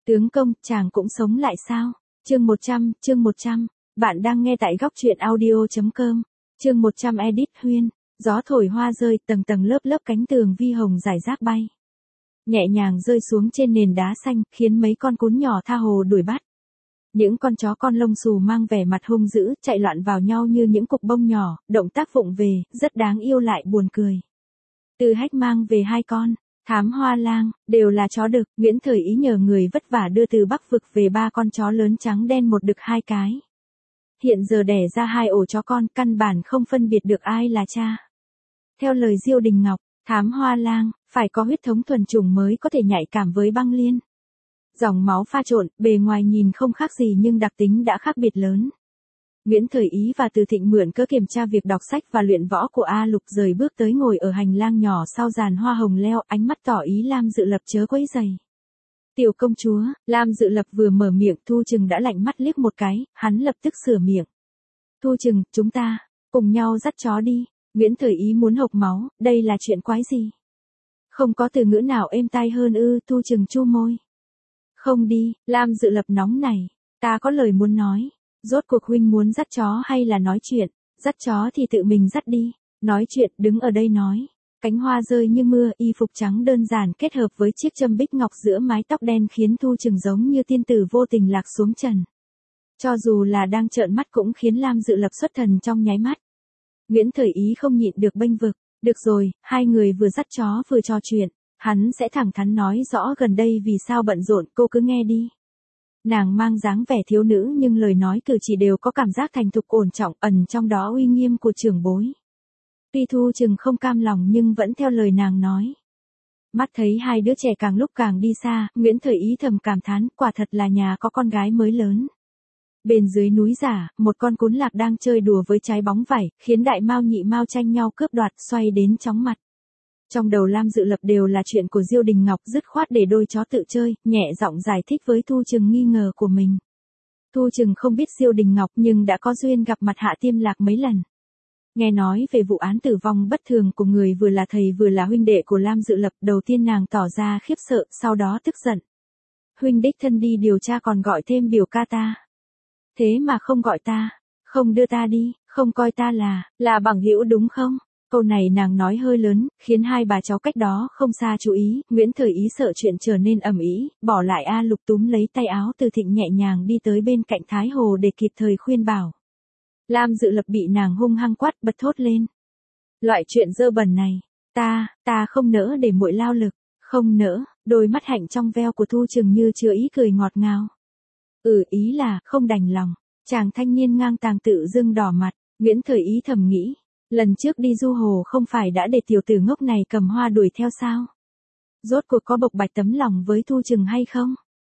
Tướng công, chàng cũng sống lại sao? Chương 100, bạn đang nghe tại góc truyện audio.com. Chương 100 edit Huyên, gió thổi hoa rơi, tầng tầng lớp lớp cánh tường vi hồng rải rác bay. Nhẹ nhàng rơi xuống trên nền đá xanh, khiến mấy con cún nhỏ tha hồ đuổi bắt. Những con chó con lông xù mang vẻ mặt hung dữ, chạy loạn vào nhau như những cục bông nhỏ, động tác vụng về, rất đáng yêu lại buồn cười. Từ Hách mang về 2 con, Thám Hoa Lang, đều là chó đực, Nguyễn Thời Ý nhờ người vất vả đưa từ Bắc Vực về 3 con chó lớn trắng đen một đực 2 cái. Hiện giờ đẻ ra 2 ổ chó con, căn bản không phân biệt được ai là cha. Theo lời Diêu Đình Ngọc, Thám Hoa Lang, phải có huyết thống thuần chủng mới có thể nhạy cảm với băng liên. Dòng máu pha trộn, bề ngoài nhìn không khác gì nhưng đặc tính đã khác biệt lớn. Nguyễn Thời Ý và Từ Thịnh mượn cớ kiểm tra việc đọc sách và luyện võ của A Lục rời bước tới ngồi ở hành lang nhỏ sau giàn hoa hồng leo, ánh mắt tỏ ý Lam Dự Lập chớ quấy rầy. Tiểu công chúa, Lam Dự Lập vừa mở miệng Thu Trừng đã lạnh mắt liếc một cái, hắn lập tức sửa miệng. Thu Trừng, chúng ta, cùng nhau dắt chó đi. Nguyễn Thời Ý muốn hộc máu, đây là chuyện quái gì? Không có từ ngữ nào êm tai hơn ư? Thu Trừng chu môi. Không đi, Lam Dự Lập nóng này, ta có lời muốn nói. Rốt cuộc huynh muốn dắt chó hay là nói chuyện? Dắt chó thì tự mình dắt đi. Nói chuyện, đứng ở đây nói. Cánh hoa rơi như mưa, y phục trắng đơn giản kết hợp với chiếc châm bích ngọc giữa mái tóc đen khiến Thu Trừng giống như tiên tử vô tình lạc xuống trần. Cho dù là đang trợn mắt cũng khiến Lam Dự Lập xuất thần trong nháy mắt. Nguyễn Thời Ý không nhịn được bênh vực. Được rồi, 2 người vừa dắt chó vừa trò chuyện. Hắn sẽ thẳng thắn nói rõ gần đây vì sao bận rộn, cô cứ nghe đi. Nàng mang dáng vẻ thiếu nữ nhưng lời nói cử chỉ đều có cảm giác thành thục ổn trọng, ẩn trong đó uy nghiêm của trưởng bối. Tuy Thu Trừng không cam lòng nhưng vẫn theo lời nàng nói. Mắt thấy 2 đứa trẻ càng lúc càng đi xa, Nguyễn Thời Ý thầm cảm thán, quả thật là nhà có con gái mới lớn. Bên dưới núi giả, một con cún lạc đang chơi đùa với trái bóng vảy, khiến Đại Mao Nhị Mao tranh nhau cướp đoạt, xoay đến chóng mặt. Trong đầu Lam Dự Lập đều là chuyện của Diêu Đình Ngọc, dứt khoát để đôi chó tự chơi, nhẹ giọng giải thích với Thu Trừng nghi ngờ của mình. Thu Trừng không biết Diêu Đình Ngọc nhưng đã có duyên gặp mặt Hạ Tiêm Lạc mấy lần. Nghe nói về vụ án tử vong bất thường của người vừa là thầy vừa là huynh đệ của Lam Dự Lập, đầu tiên nàng tỏ ra khiếp sợ, sau đó tức giận. Huynh đích thân đi điều tra còn gọi thêm biểu ca ta. Thế mà không gọi ta, không đưa ta đi, không coi ta là bằng hữu đúng không? Câu này nàng nói hơi lớn, khiến 2 bà cháu cách đó không xa chú ý. Nguyễn Thời Ý sợ chuyện trở nên ầm ĩ, bỏ lại A Lục túm lấy tay áo Từ Thịnh nhẹ nhàng đi tới bên cạnh Thái Hồ để kịp thời khuyên bảo. Lam Dự Lập bị nàng hung hăng quát, bật thốt lên. Loại chuyện dơ bẩn này, ta không nỡ để muội lao lực, không nỡ. Đôi mắt hạnh trong veo của Thu Trừng như chứa ý cười ngọt ngào. Ý là không đành lòng. Chàng thanh niên ngang tàng tự dưng đỏ mặt. Nguyễn Thời Ý thầm nghĩ. Lần trước đi du hồ không phải đã để tiểu tử ngốc này cầm hoa đuổi theo sao? Rốt cuộc có bộc bạch tấm lòng với Thu Trừng hay không?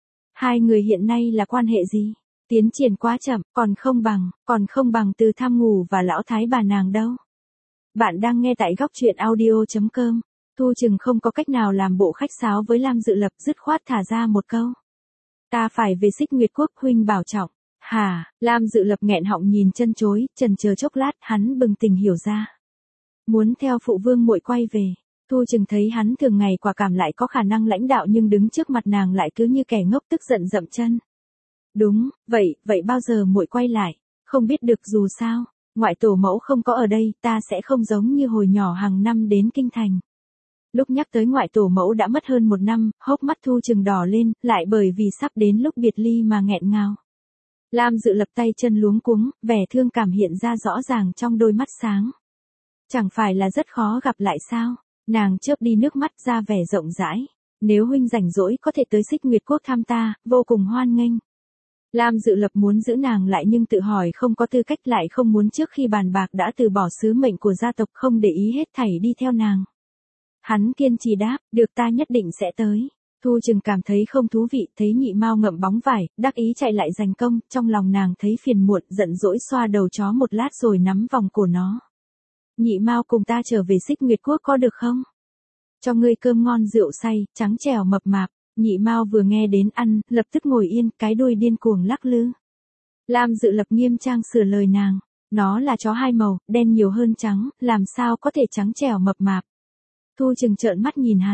2 người hiện nay là quan hệ gì? Tiến triển quá chậm, còn không bằng Từ Tham Ngủ và lão thái bà nàng đâu. Bạn đang nghe tại góc truyện audio.com. Thu Trừng không có cách nào làm bộ khách sáo với Lam Dự Lập, dứt khoát thả ra một câu. Ta phải về Xích Nguyệt Quốc, huynh bảo trọng. Hả? Lam Dự Lập nghẹn họng nhìn chân chối, chần chờ chốc lát, hắn bừng tỉnh hiểu ra. Muốn theo phụ vương muội quay về. Thu Trừng thấy hắn thường ngày quả cảm lại có khả năng lãnh đạo nhưng đứng trước mặt nàng lại cứ như kẻ ngốc, tức giận dậm chân. Đúng, vậy bao giờ muội quay lại? Không biết được, dù sao, ngoại tổ mẫu không có ở đây, ta sẽ không giống như hồi nhỏ hàng năm đến kinh thành. Lúc nhắc tới ngoại tổ mẫu đã mất hơn 1 năm, hốc mắt Thu Trừng đỏ lên, lại bởi vì sắp đến lúc biệt ly mà nghẹn ngào. Lam Dự Lập tay chân luống cuống, vẻ thương cảm hiện ra rõ ràng trong đôi mắt sáng. Chẳng phải là rất khó gặp lại sao? Nàng chớp đi nước mắt ra vẻ rộng rãi. Nếu huynh rảnh rỗi có thể tới Xích Nguyệt Quốc thăm ta, vô cùng hoan nghênh. Lam Dự Lập muốn giữ nàng lại nhưng tự hỏi không có tư cách, lại không muốn trước khi bàn bạc đã từ bỏ sứ mệnh của gia tộc, không để ý hết thảy đi theo nàng. Hắn kiên trì đáp, được, ta nhất định sẽ tới. Thu Trừng cảm thấy không thú vị, thấy Nhị Mao ngậm bóng vải, đắc ý chạy lại giành công, trong lòng nàng thấy phiền muộn, giận dỗi xoa đầu chó một lát rồi nắm vòng cổ nó. Nhị Mao, cùng ta trở về Xích Nguyệt Quốc có được không? Cho ngươi cơm ngon rượu say, trắng trẻo mập mạp. Nhị Mao vừa nghe đến ăn, lập tức ngồi yên, cái đuôi điên cuồng lắc lư. Lam Dự Lập nghiêm trang sửa lời nàng. Nó là chó 2 màu, đen nhiều hơn trắng, làm sao có thể trắng trẻo mập mạp. Thu Trừng trợn mắt nhìn hắn.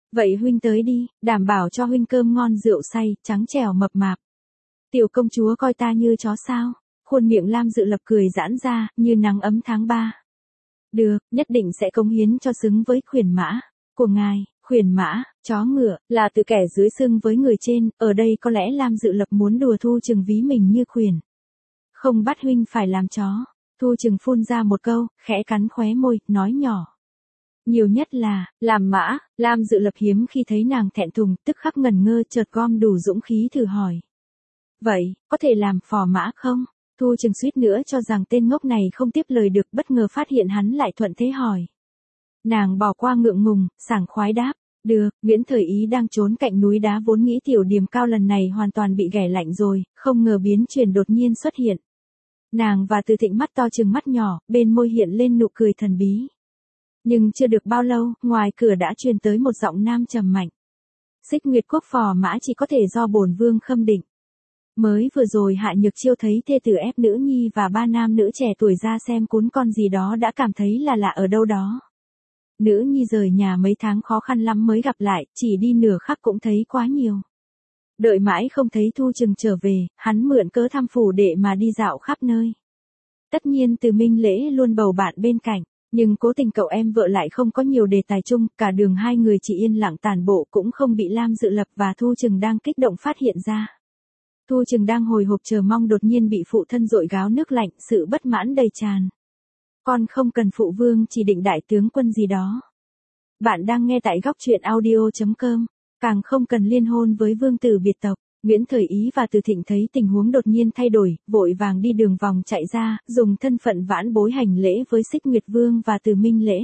Vậy huynh tới đi, đảm bảo cho huynh cơm ngon rượu say, trắng trẻo mập mạp. Tiểu công chúa coi ta như chó sao? Khuôn miệng Lam Dự Lập cười giãn ra, như nắng ấm tháng 3. Được, nhất định sẽ cống hiến cho xứng với khuyển mã của ngài. Khuyển mã, chó ngựa, là từ kẻ dưới xưng với người trên, ở đây có lẽ Lam Dự Lập muốn đùa Thu Chừng ví mình như khuyển. Không bắt huynh phải làm chó. Thu Chừng phun ra một câu, khẽ cắn khóe môi, nói nhỏ. Nhiều nhất là, làm mã. Lam Dự Lập hiếm khi thấy nàng thẹn thùng, tức khắc ngần ngơ, chợt gom đủ dũng khí thử hỏi. Vậy, có thể làm phò mã không? Thu Chừng suýt nữa cho rằng tên ngốc này không tiếp lời được, bất ngờ phát hiện hắn lại thuận thế hỏi. Nàng bỏ qua ngượng ngùng, sảng khoái đáp. Được, Nguyễn Thời Ý đang trốn cạnh núi đá vốn nghĩ tiểu điểm cao lần này hoàn toàn bị ghẻ lạnh rồi, không ngờ biến chuyển đột nhiên xuất hiện. Nàng và Từ Thịnh mắt to trừng mắt nhỏ, bên môi hiện lên nụ cười thần bí. Nhưng chưa được bao lâu, ngoài cửa đã truyền tới một giọng nam trầm mạnh. Xích Nguyệt Quốc phò mã chỉ có thể do bổn vương khâm định. Mới vừa rồi Hạ Nhược Chiêu thấy thê tử ép nữ nhi và ba nam nữ trẻ tuổi ra xem cún con gì đó đã cảm thấy là lạ ở đâu đó. Nữ nhi rời nhà mấy tháng khó khăn lắm mới gặp lại, chỉ đi nửa khắc cũng thấy quá nhiều. Đợi mãi không thấy Thu Chừng trở về, hắn mượn cớ thăm phủ đệ mà đi dạo khắp nơi. Tất nhiên Từ Minh Lễ luôn bầu bạn bên cạnh, nhưng cố tình cậu em vợ lại không có nhiều đề tài chung, cả đường hai người chỉ yên lặng tản bộ cũng không bị Lam Dự Lập và Thu Chừng đang kích động phát hiện ra. Thu Chừng đang hồi hộp chờ mong đột nhiên bị phụ thân dội gáo nước lạnh, sự bất mãn đầy tràn. Con không cần phụ vương chỉ định đại tướng quân gì đó. Bạn đang nghe tại góc truyện audio.com, càng không cần liên hôn với vương tử biệt tộc. Nguyễn Thời Ý và Từ Thịnh thấy tình huống đột nhiên thay đổi, vội vàng đi đường vòng chạy ra, dùng thân phận vãn bối hành lễ với Xích Nguyệt Vương và Từ Minh Lễ.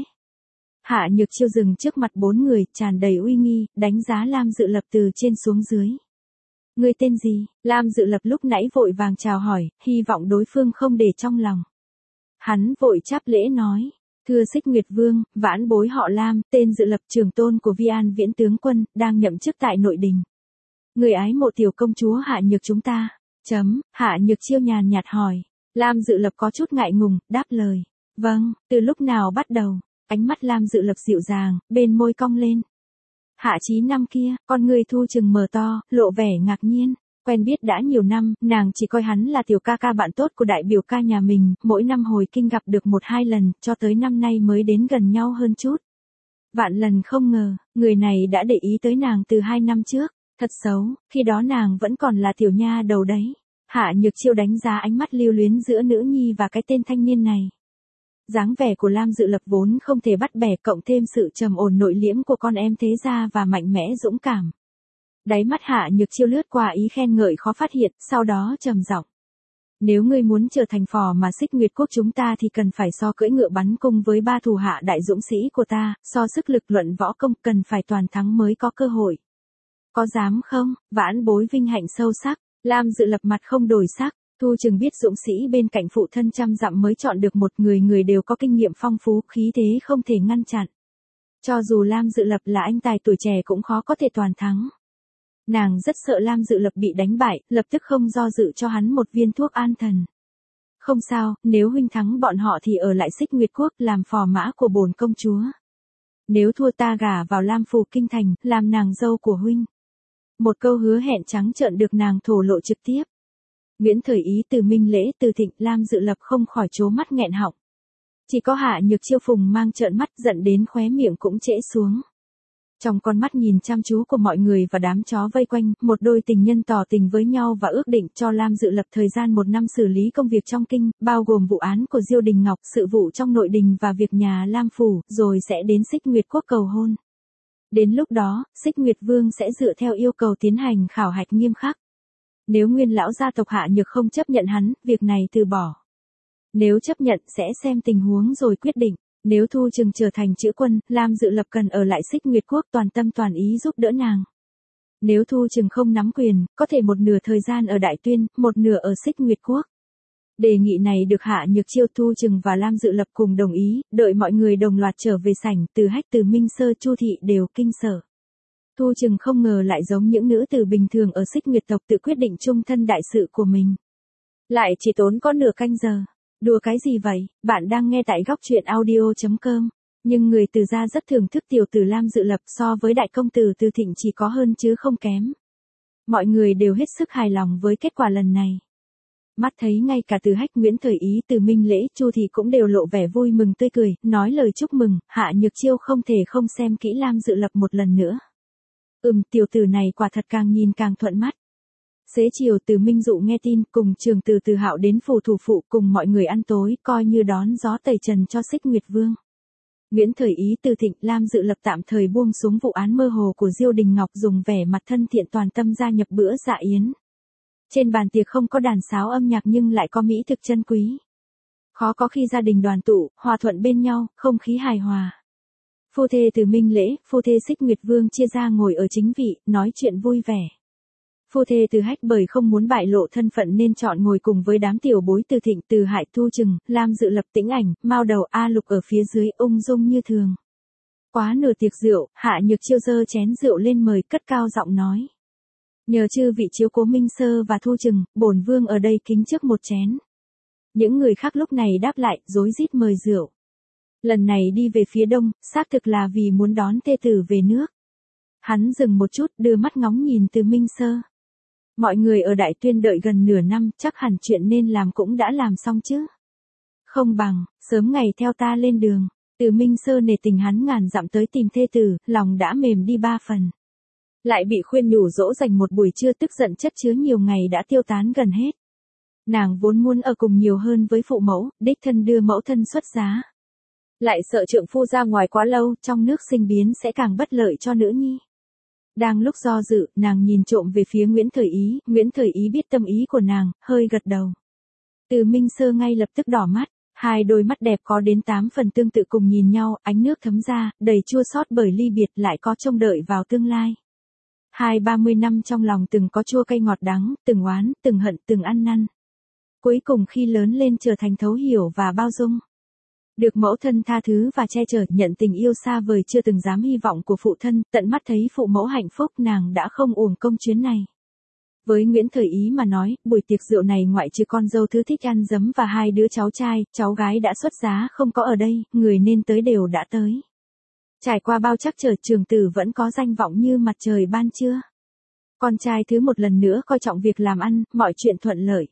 Hạ Nhược Chiêu dừng trước mặt bốn người, tràn đầy uy nghi, đánh giá Lam Dự Lập từ trên xuống dưới. Người tên gì? Lam Dự Lập lúc nãy vội vàng chào hỏi, hy vọng đối phương không để trong lòng. Hắn vội chắp lễ nói. Thưa Xích Nguyệt Vương, vãn bối họ Lam, tên Dự Lập trưởng tôn của Vi An Viễn tướng quân, đang nhậm chức tại nội đình. Người ái mộ tiểu công chúa Hạ Nhược chúng ta. Hạ Nhược Chiêu nhàn nhạt hỏi. Lam Dự Lập có chút ngại ngùng, đáp lời. Vâng, từ lúc nào bắt đầu? Ánh mắt Lam Dự Lập dịu dàng, bên môi cong lên. Hạ Chí năm kia, con người Thu Chừng mở to, lộ vẻ ngạc nhiên. Quen biết đã nhiều năm, nàng chỉ coi hắn là tiểu ca ca bạn tốt của đại biểu ca nhà mình, mỗi năm hồi kinh gặp được 1-2 lần, cho tới năm nay mới đến gần nhau hơn chút. Vạn lần không ngờ, người này đã để ý tới nàng từ 2 năm trước. Thật xấu, khi đó nàng vẫn còn là tiểu nha đầu đấy. Hạ Nhược Chiêu đánh giá ánh mắt lưu luyến giữa nữ nhi và cái tên thanh niên này. Dáng vẻ của Lam Dự Lập vốn không thể bắt bẻ, cộng thêm sự trầm ổn nội liễm của con em thế gia và mạnh mẽ dũng cảm. Đáy mắt Hạ Nhược Chiêu lướt qua ý khen ngợi khó phát hiện, sau đó trầm giọng. Nếu ngươi muốn trở thành phò mà Xích Nguyệt Quốc chúng ta thì cần phải so cưỡi ngựa bắn cung với 3 thủ hạ đại dũng sĩ của ta, so sức lực luận võ công cần phải toàn thắng mới có cơ hội. Có dám không? Vãn bối vinh hạnh sâu sắc. Lam Dự Lập mặt không đổi sắc. Thu Chừng biết dũng sĩ bên cạnh phụ thân trăm dặm mới chọn được một người, người đều có kinh nghiệm phong phú, khí thế không thể ngăn chặn. Cho dù Lam Dự Lập là anh tài tuổi trẻ cũng khó có thể toàn thắng. Nàng rất sợ Lam Dự Lập bị đánh bại, lập tức không do dự cho hắn một viên thuốc an thần. Không sao, nếu huynh thắng bọn họ thì ở lại Xích Nguyệt Quốc làm phò mã của bổn công chúa. Nếu thua ta gả vào Lam Phủ Kinh Thành, làm nàng dâu của huynh. Một câu hứa hẹn trắng trợn được nàng thổ lộ trực tiếp. Nguyễn Thời Ý, Từ Minh Lễ, Từ Thịnh, Lam Dự Lập không khỏi trố mắt nghẹn họng. Chỉ có Hạ Nhược Chiêu phùng mang trợn mắt, giận đến khóe miệng cũng trễ xuống. Trong con mắt nhìn chăm chú của mọi người và đám chó vây quanh, một đôi tình nhân tỏ tình với nhau và ước định cho Lam Dự Lập thời gian 1 năm xử lý công việc trong kinh, bao gồm vụ án của Diêu Đình Ngọc, sự vụ trong nội đình và việc nhà Lam Phủ, rồi sẽ đến Xích Nguyệt Quốc cầu hôn. Đến lúc đó, Xích Nguyệt Vương sẽ dựa theo yêu cầu tiến hành khảo hạch nghiêm khắc. Nếu nguyên lão gia tộc Hạ Nhược không chấp nhận hắn, việc này từ bỏ. Nếu chấp nhận sẽ xem tình huống rồi quyết định. Nếu Thu Chừng trở thành chữ quân, Lam Dự Lập cần ở lại Xích Nguyệt Quốc toàn tâm toàn ý giúp đỡ nàng. Nếu Thu Chừng không nắm quyền, có thể một nửa thời gian ở Đại Tuyên, một nửa ở Xích Nguyệt Quốc. Đề nghị này được Hạ Nhược Chiêu, Thu Chừng và Lam Dự Lập cùng đồng ý, đợi mọi người đồng loạt trở về sảnh, Từ Hách, Từ Minh Sơ, Chu Thị đều kinh sợ. Thu Chừng không ngờ lại giống những nữ tử bình thường ở Xích Nguyệt tộc tự quyết định chung thân đại sự của mình. Lại chỉ tốn có nửa canh giờ. Đùa cái gì vậy? Bạn đang nghe tại góc truyện audio.com. Nhưng người Từ gia rất thưởng thức tiểu tử Lam Dự Lập, so với đại công tử Từ Thịnh chỉ có hơn chứ không kém. Mọi người đều hết sức hài lòng với kết quả lần này. Mắt thấy ngay cả Từ Hách, Nguyễn Thời Ý, Từ Minh Lễ, Chu Thị cũng đều lộ vẻ vui mừng tươi cười, nói lời chúc mừng. Hạ Nhược Chiêu không thể không xem kỹ Lam Dự Lập một lần nữa. Tiểu tử này quả thật càng nhìn càng thuận mắt. Xế chiều Từ Minh Dụ nghe tin, cùng trường Từ Từ Hạo đến phủ thủ phụ cùng mọi người ăn tối, coi như đón gió tẩy trần cho Xích Nguyệt Vương. Nguyễn Thời Ý, Từ Thịnh, Lam Dự Lập tạm thời buông xuống vụ án mơ hồ của Diêu Đình Ngọc, dùng vẻ mặt thân thiện toàn tâm gia nhập bữa dạ yến. Trên bàn tiệc không có đàn sáo âm nhạc nhưng lại có mỹ thực chân quý. Khó có khi gia đình đoàn tụ, hòa thuận bên nhau, không khí hài hòa. Phu thê Từ Minh Lễ, phu thê Xích Nguyệt Vương chia ra ngồi ở chính vị, nói chuyện vui vẻ. Phu thê Từ Hách bởi không muốn bại lộ thân phận nên chọn ngồi cùng với đám tiểu bối Từ Thịnh, Từ Hại, Thu Trừng, Lam Dự Lập, Tĩnh Ảnh, Mao Đầu, A Lục ở phía dưới, ung dung như thường. Quá nửa tiệc rượu, Hạ Nhược Chiêu giơ chén rượu lên mời, cất cao giọng nói: nhờ chư vị chiếu cố Minh Sơ và Thu Trừng, bổn vương ở đây kính trước một chén. Những người khác lúc này đáp lại, rối rít mời rượu. Lần này đi về phía đông, xác thực là vì muốn đón thê tử về nước. Hắn dừng một chút, đưa mắt ngóng nhìn Từ Minh Sơ. Mọi người ở Đại Tuyên đợi gần nửa năm, chắc hẳn chuyện nên làm cũng đã làm xong chứ. Không bằng, sớm ngày theo ta lên đường. Từ Minh Sơ nể tình hắn ngàn dặm tới tìm thê tử, lòng đã mềm đi 3 phần. Lại bị khuyên nhủ dỗ dành một buổi trưa, tức giận chất chứa nhiều ngày đã tiêu tán gần hết. Nàng vốn muốn ở cùng nhiều hơn với phụ mẫu, đích thân đưa mẫu thân xuất giá. Lại sợ trượng phu ra ngoài quá lâu, trong nước sinh biến sẽ càng bất lợi cho nữ nhi. Đang lúc do dự, nàng nhìn trộm về phía Nguyễn Thời Ý, Nguyễn Thời Ý biết tâm ý của nàng, hơi gật đầu. Từ Minh Sơ ngay lập tức đỏ mắt, hai đôi mắt đẹp có đến 8 phần tương tự cùng nhìn nhau, ánh nước thấm ra, đầy chua xót bởi ly biệt lại có trông đợi vào tương lai. 20-30 năm trong lòng từng có chua cay ngọt đắng, từng oán, từng hận, từng ăn năn. Cuối cùng khi lớn lên trở thành thấu hiểu và bao dung. Được mẫu thân tha thứ và che chở, nhận tình yêu xa vời chưa từng dám hy vọng của phụ thân, tận mắt thấy phụ mẫu hạnh phúc, nàng đã không uổng công chuyến này. Với Nguyễn Thời Ý mà nói, buổi tiệc rượu này ngoại trừ con dâu thứ thích ăn dấm và 2 đứa cháu trai, cháu gái đã xuất giá không có ở đây, người nên tới đều đã tới. Trải qua bao trắc trở, trường tử vẫn có danh vọng như mặt trời ban trưa. Con trai thứ một lần nữa coi trọng việc làm ăn, mọi chuyện thuận lợi.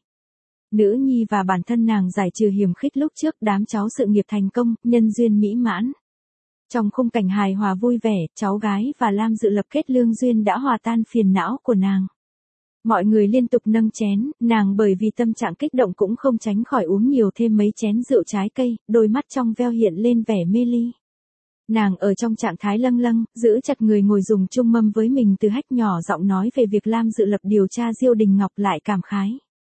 Nữ nhi và bản thân nàng giải trừ hiềm khích lúc trước, đám cháu sự nghiệp thành công, nhân duyên mỹ mãn. Trong khung cảnh hài hòa vui vẻ, cháu gái và Lam Dự Lập kết lương duyên đã hòa tan phiền não của nàng. Mọi người liên tục nâng chén, nàng bởi vì tâm trạng kích động cũng không tránh khỏi uống nhiều thêm mấy chén rượu trái cây, đôi mắt trong veo hiện lên vẻ mê ly. Nàng ở trong trạng thái lâng lâng, giữ chặt người ngồi dùng chung mâm với mình. Từ Hách nhỏ giọng nói về việc Lam Dự Lập điều tra Diêu Đình Ngọc, lại cảm khái.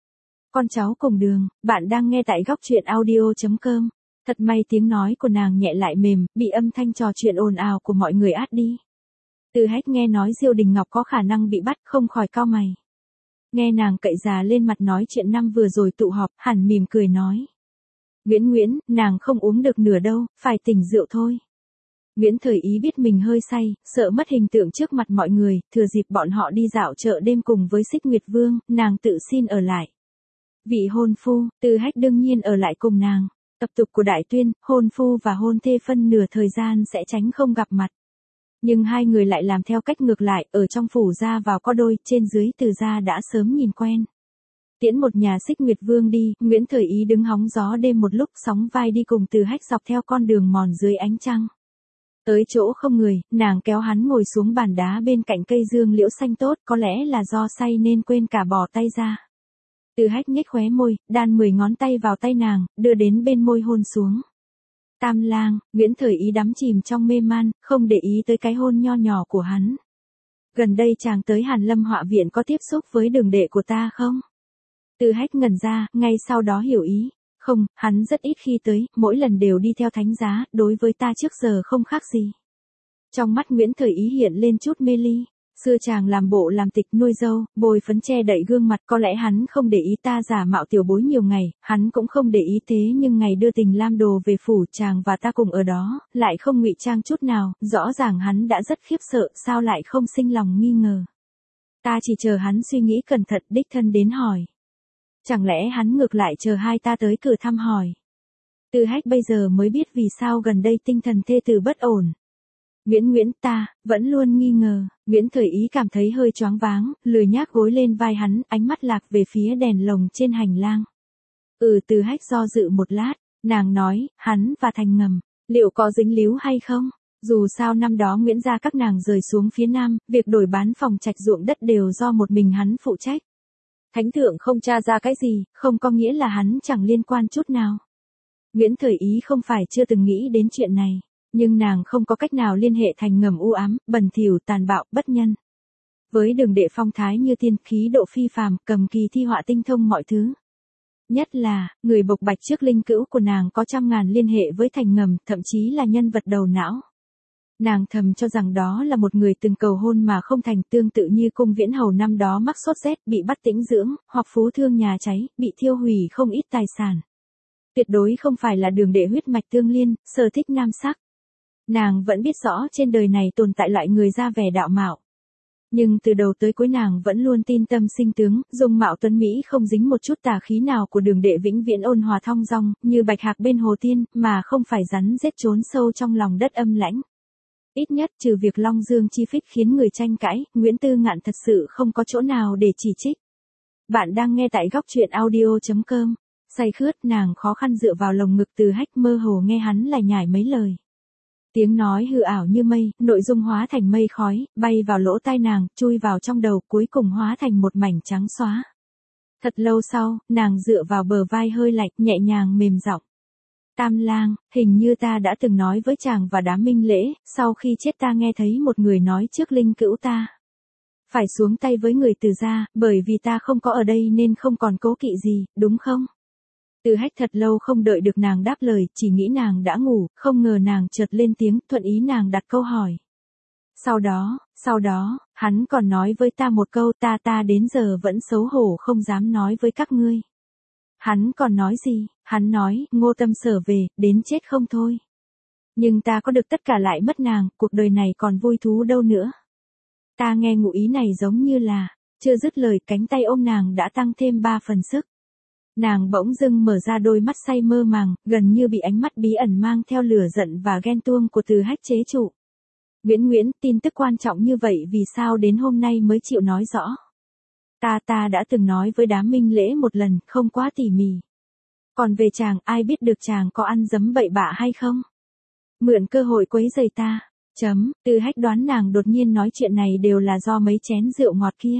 Con cháu cùng đường, bạn đang nghe tại góc truyện audio.com. Thật may tiếng nói của nàng nhẹ lại mềm, bị âm thanh trò chuyện ồn ào của mọi người át đi. Từ Hách nghe nói Diêu Đình Ngọc có khả năng bị bắt, không khỏi cau mày. Nghe nàng cậy già lên mặt nói chuyện năm vừa rồi tụ họp, hẳn mỉm cười nói. Nguyễn, nàng không uống được nửa đâu, phải tỉnh rượu thôi. Nguyễn Thời Ý biết mình hơi say, sợ mất hình tượng trước mặt mọi người, thừa dịp bọn họ đi dạo chợ đêm cùng với Xích Nguyệt Vương, nàng tự xin ở lại. Vị hôn phu, Từ Hách đương nhiên ở lại cùng nàng. Tập tục của Đại Tuyên, hôn phu và hôn thê phân nửa thời gian sẽ tránh không gặp mặt. Nhưng hai người lại làm theo cách ngược lại, ở trong phủ ra vào có đôi, trên dưới Từ gia đã sớm nhìn quen. Tiễn một nhà Xích Nguyệt Vương đi, Nguyễn Thời Ý đứng hóng gió đêm một lúc, sóng vai đi cùng Từ Hách dọc theo con đường mòn dưới ánh trăng. Tới chỗ không người, nàng kéo hắn ngồi xuống bàn đá bên cạnh cây dương liễu xanh tốt, có lẽ là do say nên quên cả bỏ tay ra. Từ Hách nhếch khóe môi, đan 10 ngón tay vào tay nàng, đưa đến bên môi hôn xuống. Tam lang, Nguyễn Thời Ý đắm chìm trong mê man, không để ý tới cái hôn nho nhỏ của hắn. Gần đây chàng tới Hàn Lâm Họa Viện có tiếp xúc với đường đệ của ta không? Từ Hách ngẩn ra, ngay sau đó hiểu ý. Không, hắn rất ít khi tới, mỗi lần đều đi theo thánh giá, đối với ta trước giờ không khác gì. Trong mắt Nguyễn Thời Ý hiện lên chút mê ly. Xưa chàng làm bộ làm tịch nuôi dâu, bôi phấn che đậy gương mặt, có lẽ hắn không để ý ta giả mạo tiểu bối nhiều ngày, hắn cũng không để ý thế nhưng ngày đưa Tình Lam Đồ về phủ chàng và ta cùng ở đó, lại không ngụy trang chút nào, rõ ràng hắn đã rất khiếp sợ, sao lại không sinh lòng nghi ngờ. Ta chỉ chờ hắn suy nghĩ cẩn thận đích thân đến hỏi. Chẳng lẽ hắn ngược lại chờ hai ta tới cửa thăm hỏi. Từ Hách bây giờ mới biết vì sao gần đây tinh thần thê tử bất ổn. Nguyễn ta, vẫn luôn nghi ngờ, Nguyễn Thời Ý cảm thấy hơi choáng váng, lười nhác gối lên vai hắn, ánh mắt lạc về phía đèn lồng trên hành lang. Từ Hách do dự một lát, nàng nói, hắn và Thành Ngầm, liệu có dính líu hay không? Dù sao năm đó Nguyễn gia các nàng rời xuống phía Nam, việc đổi bán phòng trạch ruộng đất đều do một mình hắn phụ trách. Thánh thượng không tra ra cái gì, không có nghĩa là hắn chẳng liên quan chút nào. Nguyễn Thời Ý không phải chưa từng nghĩ đến chuyện này, nhưng nàng không có cách nào liên hệ Thành Ngầm u ám, bẩn thỉu, tàn bạo, bất nhân. Với Đường Đệ phong thái như tiên, khí độ phi phàm, cầm kỳ thi họa tinh thông mọi thứ. Nhất là, người bộc bạch trước linh cữu của nàng có trăm ngàn liên hệ với Thành Ngầm, thậm chí là nhân vật đầu não. Nàng thầm cho rằng đó là một người từng cầu hôn mà không thành, tương tự như Cung Viễn Hầu năm đó mắc sốt rét, bị bắt tĩnh dưỡng, hoặc phú thương nhà cháy, bị thiêu hủy không ít tài sản. Tuyệt đối không phải là Đường Đệ huyết mạch tương liên, sở thích nam sắc. Nàng vẫn biết rõ trên đời này tồn tại loại người ra vẻ đạo mạo. Nhưng từ đầu tới cuối nàng vẫn luôn tin tâm sinh tướng, dung mạo tuấn Mỹ không dính một chút tà khí nào của Đường Đệ vĩnh viễn ôn hòa thong dong, như bạch hạc bên hồ tiên, mà không phải rắn rết trốn sâu trong lòng đất âm lãnh. Ít nhất trừ việc Long Dương chi phích khiến người tranh cãi, Nguyễn Tư Ngạn thật sự không có chỗ nào để chỉ trích. Bạn đang nghe tại góc truyện audio.com. Say khướt, nàng khó khăn dựa vào lồng ngực Từ Hách, mơ hồ nghe hắn lải nhải mấy lời. Tiếng nói hư ảo như mây, nội dung hóa thành mây khói, bay vào lỗ tai nàng, chui vào trong đầu, cuối cùng hóa thành một mảnh trắng xóa. Thật lâu sau, nàng dựa vào bờ vai hơi lạnh, nhẹ nhàng mềm giọng. Tam lang, hình như ta đã từng nói với chàng và đám minh lễ, sau khi chết ta nghe thấy một người nói trước linh cữu ta. Phải xuống tay với người Từ gia, bởi vì ta không có ở đây nên không còn cố kỵ gì, đúng không? Từ Hách thật lâu không đợi được nàng đáp lời, chỉ nghĩ nàng đã ngủ, không ngờ nàng chợt lên tiếng, thuận ý nàng đặt câu hỏi. Sau đó, hắn còn nói với ta một câu, ta đến giờ vẫn xấu hổ không dám nói với các ngươi. Hắn còn nói gì? Hắn nói, Ngô Tâm Sở về, đến chết không thôi. Nhưng ta có được tất cả lại mất nàng, cuộc đời này còn vui thú đâu nữa. Ta nghe ngụ ý này giống như là, chưa dứt lời, cánh tay ôm nàng đã tăng thêm 3 phần sức. Nàng bỗng dưng mở ra đôi mắt say mơ màng, gần như bị ánh mắt bí ẩn mang theo lửa giận và ghen tuông của Từ Hách chế trụ. Nguyễn, tin tức quan trọng như vậy vì sao đến hôm nay mới chịu nói rõ? Ta đã từng nói với đám minh lễ một lần, không quá tỉ mỉ. Còn về chàng, ai biết được chàng có ăn dấm bậy bạ hay không? Mượn cơ hội quấy rầy ta. Từ Hách đoán nàng đột nhiên nói chuyện này đều là do mấy chén rượu ngọt kia.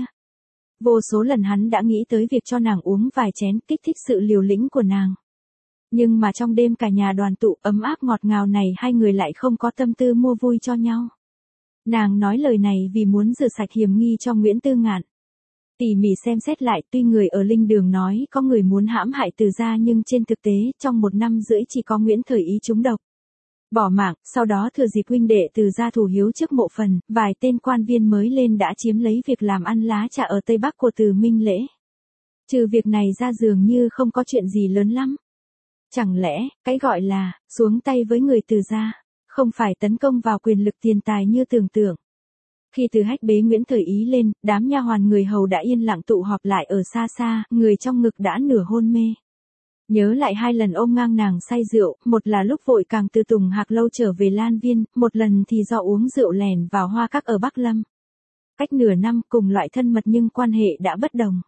Vô số lần hắn đã nghĩ tới việc cho nàng uống vài chén, kích thích sự liều lĩnh của nàng. Nhưng mà trong đêm cả nhà đoàn tụ ấm áp ngọt ngào này, hai người lại không có tâm tư mua vui cho nhau. Nàng nói lời này vì muốn rửa sạch hiểm nghi cho Nguyễn Tư Ngạn. Tỉ mỉ xem xét lại, tuy người ở linh đường nói có người muốn hãm hại Từ gia, nhưng trên thực tế, trong 1 năm rưỡi chỉ có Nguyễn Thời Ý trúng độc. Bỏ mạng, sau đó thừa dịp huynh đệ Từ gia thủ hiếu trước mộ phần, vài tên quan viên mới lên đã chiếm lấy việc làm ăn lá trà ở Tây Bắc của Từ Minh Lễ. Trừ việc này ra dường như không có chuyện gì lớn lắm. Chẳng lẽ, cái gọi là, xuống tay với người Từ gia, không phải tấn công vào quyền lực tiền tài như tưởng tượng. Khi Từ Hách bế Nguyễn Thời Ý lên, đám nha hoàn người hầu đã yên lặng tụ họp lại ở xa xa, người trong ngực đã nửa hôn mê. Nhớ lại 2 lần ôm ngang nàng say rượu, một là lúc vội càng từ Tùng Hạc Lâu trở về Lan Viên, một lần thì do uống rượu lèn vào Hoa Các ở Bắc Lâm. Cách nửa năm, cùng loại thân mật nhưng quan hệ đã bất đồng.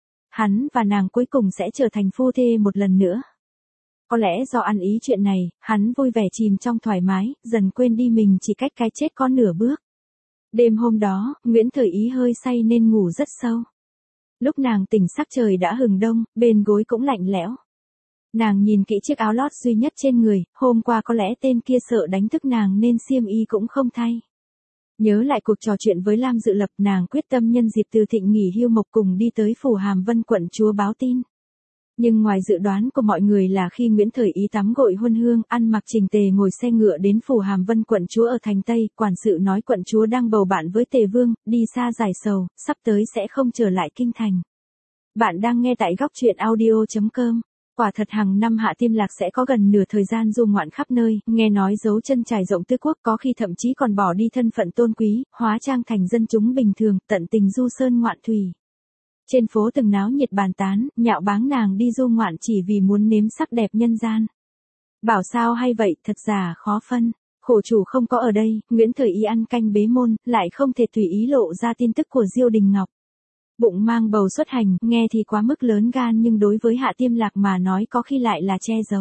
Hắn và nàng cuối cùng sẽ trở thành phu thê một lần nữa. Có lẽ do ăn ý chuyện này, hắn vui vẻ chìm trong thoải mái, dần quên đi mình chỉ cách cái chết có nửa bước. Đêm hôm đó, Nguyễn Thời Ý hơi say nên ngủ rất sâu. Lúc nàng tỉnh sắc trời đã hừng đông, bên gối cũng lạnh lẽo. Nàng nhìn kỹ chiếc áo lót duy nhất trên người, hôm qua có lẽ tên kia sợ đánh thức nàng nên xiêm y cũng không thay. Nhớ lại cuộc trò chuyện với Lam Dự Lập, nàng quyết tâm nhân dịp Từ Thịnh nghỉ hưu mộc cùng đi tới phủ Hàm Vân quận chúa báo tin. Nhưng ngoài dự đoán của mọi người là khi Nguyễn Thời Ý tắm gội huân hương, ăn mặc chỉnh tề ngồi xe ngựa đến phủ Hàm Vân quận chúa ở thành Tây, quản sự nói quận chúa đang bầu bạn với Tề Vương, đi xa giải sầu, sắp tới sẽ không trở lại kinh thành. Bạn đang nghe tại góc truyện audio.com. Quả thật hàng năm Hạ Tiêm Lạc sẽ có gần nửa thời gian du ngoạn khắp nơi, nghe nói dấu chân trải rộng tứ quốc, có khi thậm chí còn bỏ đi thân phận tôn quý, hóa trang thành dân chúng bình thường, tận tình du sơn ngoạn thủy. Trên phố từng náo nhiệt bàn tán, nhạo báng nàng đi du ngoạn chỉ vì muốn nếm sắc đẹp nhân gian. Bảo sao hay vậy, thật giả khó phân. Khổ chủ không có ở đây, Nguyễn Thời Ý ăn canh bế môn, lại không thể tùy ý lộ ra tin tức của Diêu Đình Ngọc. Bụng mang bầu xuất hành, nghe thì quá mức lớn gan nhưng đối với Hạ Tiêm Lạc mà nói có khi lại là che giấu.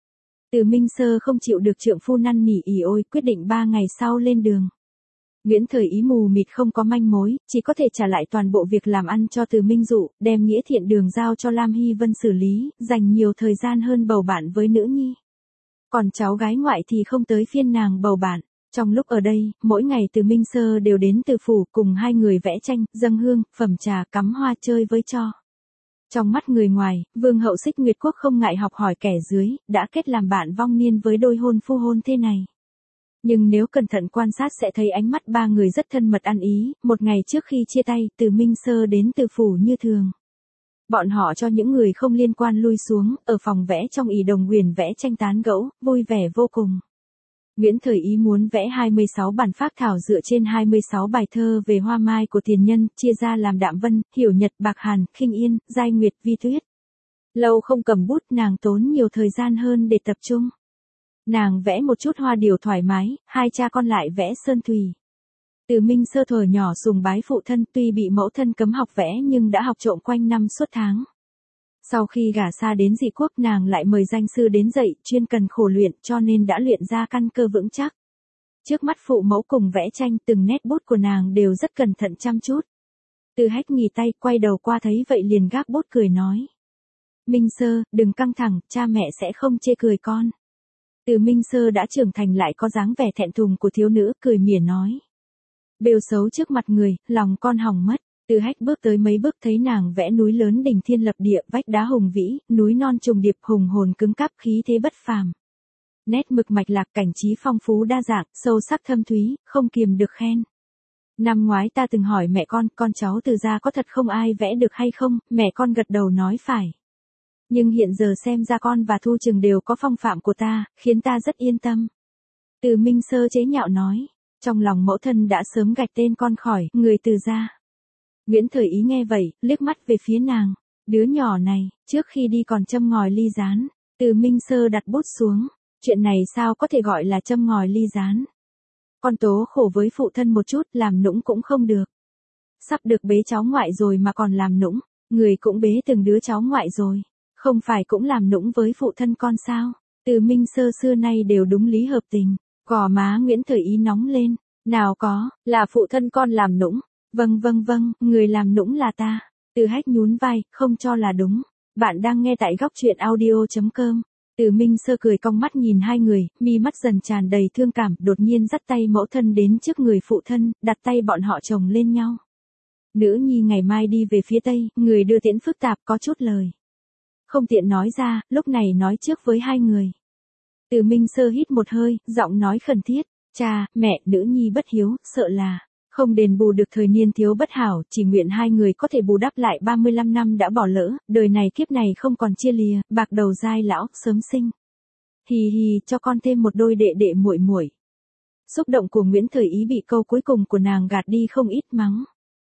Từ Minh Sơ không chịu được trượng phu năn nỉ ỉ ôi, quyết định 3 ngày sau lên đường. Nguyễn Thời Ý mù mịt không có manh mối, chỉ có thể trả lại toàn bộ việc làm ăn cho Từ Minh Dụ, đem nghĩa thiện đường giao cho Lam Hy Vân xử lý, dành nhiều thời gian hơn bầu bạn với nữ nhi. Còn cháu gái ngoại thì không tới phiên nàng bầu bạn. Trong lúc ở đây, mỗi ngày Từ Minh Sơ đều đến Từ phủ cùng hai người vẽ tranh, dâng hương, phẩm trà, cắm hoa chơi với cho. Trong mắt người ngoài, Vương hậu Xích Nguyệt Quốc không ngại học hỏi kẻ dưới, đã kết làm bạn vong niên với đôi hôn phu hôn thê này. Nhưng nếu cẩn thận quan sát sẽ thấy ánh mắt ba người rất thân mật ăn ý, một ngày trước khi chia tay, Từ Minh Sơ đến Từ phủ như thường. Bọn họ cho những người không liên quan lui xuống, ở phòng vẽ trong ỷ đồng huyền vẽ tranh tán gẫu, vui vẻ vô cùng. Nguyễn Thời Ý muốn vẽ 26 bản phác thảo dựa trên 26 bài thơ về hoa mai của tiền nhân, chia ra làm Đạm Vân, Hiểu Nhật, Bạc Hàn, Khinh Yên, Giai Nguyệt, Vi Tuyết. Lâu không cầm bút, nàng tốn nhiều thời gian hơn để tập trung. Nàng vẽ một chút hoa điều thoải mái, hai cha con lại vẽ sơn thùy. Từ Minh Sơ thuở nhỏ sùng bái phụ thân, tuy bị mẫu thân cấm học vẽ nhưng đã học trộm quanh năm suốt tháng. Sau khi gả xa đến dị quốc nàng lại mời danh sư đến dạy, chuyên cần khổ luyện cho nên đã luyện ra căn cơ vững chắc. Trước mắt phụ mẫu cùng vẽ tranh, từng nét bút của nàng đều rất cẩn thận chăm chút. Từ Hách nghỉ tay, quay đầu qua thấy vậy liền gác bút cười nói. Minh Sơ, đừng căng thẳng, cha mẹ sẽ không chê cười con. Từ Minh Sơ đã trưởng thành lại có dáng vẻ thẹn thùng của thiếu nữ, cười mỉa nói. Bêu xấu trước mặt người, lòng con hỏng mất. Từ Hách bước tới mấy bước thấy nàng vẽ núi lớn đỉnh thiên lập địa, vách đá hùng vĩ, núi non trùng điệp, hùng hồn cứng cáp, khí thế bất phàm. Nét mực mạch lạc, cảnh trí phong phú đa dạng, sâu sắc thâm thúy, không kiềm được khen. Năm ngoái ta từng hỏi mẹ con cháu Từ gia có thật không ai vẽ được hay không, mẹ con gật đầu nói phải. Nhưng hiện giờ xem ra con và Thu Trừng đều có phong phạm của ta, khiến ta rất yên tâm. Từ Minh Sơ chế nhạo nói, trong lòng mẫu thân đã sớm gạch tên con khỏi người Từ gia. Nguyễn Thời Ý nghe vậy, liếc mắt về phía nàng, đứa nhỏ này, trước khi đi còn châm ngòi ly gián. Từ Minh Sơ đặt bút xuống, chuyện này sao có thể gọi là châm ngòi ly gián. Con tố khổ với phụ thân một chút, làm nũng cũng không được. Sắp được bế cháu ngoại rồi mà còn làm nũng, người cũng bế từng đứa cháu ngoại rồi, không phải cũng làm nũng với phụ thân con sao. Từ Minh Sơ xưa nay đều đúng lý hợp tình, gò má Nguyễn Thời Ý nóng lên, nào có, là phụ thân con làm nũng. Vâng, người làm nũng là ta. Từ Hách nhún vai, không cho là đúng. Bạn đang nghe tại góc truyện audio.com. Từ Minh Sơ cười cong mắt nhìn hai người, mi mắt dần tràn đầy thương cảm, đột nhiên dắt tay mẫu thân đến trước người phụ thân, đặt tay bọn họ chồng lên nhau. Nữ nhi ngày mai đi về phía tây, người đưa tiễn phức tạp có chút lời. Không tiện nói ra, lúc này nói trước với hai người. Từ Minh Sơ hít một hơi, giọng nói khẩn thiết. Cha, mẹ, nữ nhi bất hiếu, sợ là không đền bù được thời niên thiếu bất hảo, chỉ nguyện hai người có thể bù đắp lại 35 năm đã bỏ lỡ, đời này kiếp này không còn chia lìa, bạc đầu dai lão, sớm sinh. Hì hì, cho con thêm một đôi đệ đệ muội muội. Xúc động của Nguyễn Thời Ý bị câu cuối cùng của nàng gạt đi không ít mắng.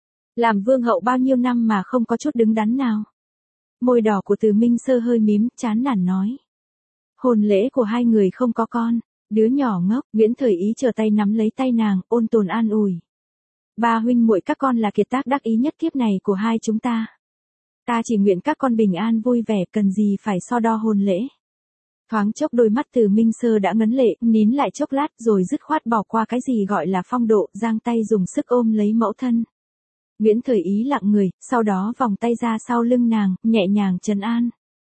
Làm vương hậu bao nhiêu năm mà không có chút đứng đắn nào. Môi đỏ của Từ Minh Sơ hơi mím, chán nản nói. Hôn lễ của hai người không có con, đứa nhỏ ngốc, Nguyễn Thời Ý trở tay nắm lấy tay nàng, ôn tồn an ủi. Ba huynh muội các con là kiệt tác đắc ý nhất kiếp này của hai chúng ta. Ta chỉ nguyện các con bình an vui vẻ, cần gì phải so đo hôn lễ. Thoáng chốc đôi mắt Từ Minh Sơ đã ngấn lệ, nín lại chốc lát rồi dứt khoát bỏ qua cái gì gọi là phong độ, giang tay dùng sức ôm lấy mẫu thân. Nguyễn Thời Ý lặng người, sau đó vòng tay ra sau lưng nàng, nhẹ nhàng trấn an.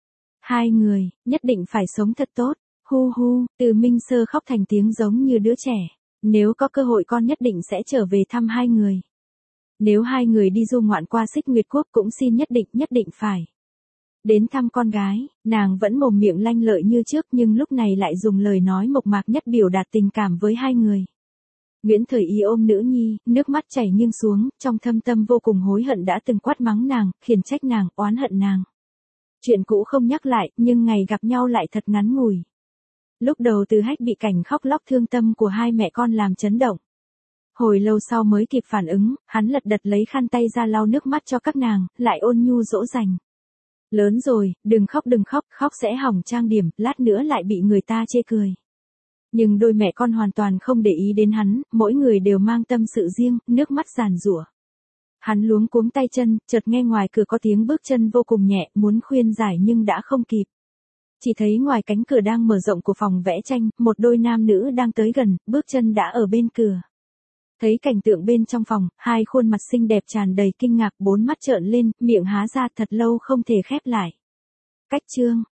Hai người, nhất định phải sống thật tốt. Hu hu, Từ Minh Sơ khóc thành tiếng giống như đứa trẻ. Nếu có cơ hội con nhất định sẽ trở về thăm hai người. Nếu hai người đi du ngoạn qua Xích Nguyệt Quốc cũng xin nhất định phải. Đến thăm con gái, nàng vẫn mồm miệng lanh lợi như trước nhưng lúc này lại dùng lời nói mộc mạc nhất biểu đạt tình cảm với hai người. Nguyễn Thời Ý ôm nữ nhi, nước mắt chảy nghiêng xuống, trong thâm tâm vô cùng hối hận đã từng quát mắng nàng, khiển trách nàng, oán hận nàng. Chuyện cũ không nhắc lại, nhưng ngày gặp nhau lại thật ngắn ngủi. Lúc đầu Từ Hách bị cảnh khóc lóc thương tâm của hai mẹ con làm chấn động. Hồi lâu sau mới kịp phản ứng, hắn lật đật lấy khăn tay ra lau nước mắt cho các nàng, lại ôn nhu dỗ dành. Lớn rồi, đừng khóc, khóc sẽ hỏng trang điểm, lát nữa lại bị người ta chê cười. Nhưng đôi mẹ con hoàn toàn không để ý đến hắn, mỗi người đều mang tâm sự riêng, nước mắt giàn giụa. Hắn luống cuống tay chân, chợt nghe ngoài cửa có tiếng bước chân vô cùng nhẹ, muốn khuyên giải nhưng đã không kịp. Chỉ thấy ngoài cánh cửa đang mở rộng của phòng vẽ tranh, một đôi nam nữ đang tới gần, bước chân đã ở bên cửa. Thấy cảnh tượng bên trong phòng, hai khuôn mặt xinh đẹp tràn đầy kinh ngạc, bốn mắt trợn lên, miệng há ra thật lâu không thể khép lại. Cách chương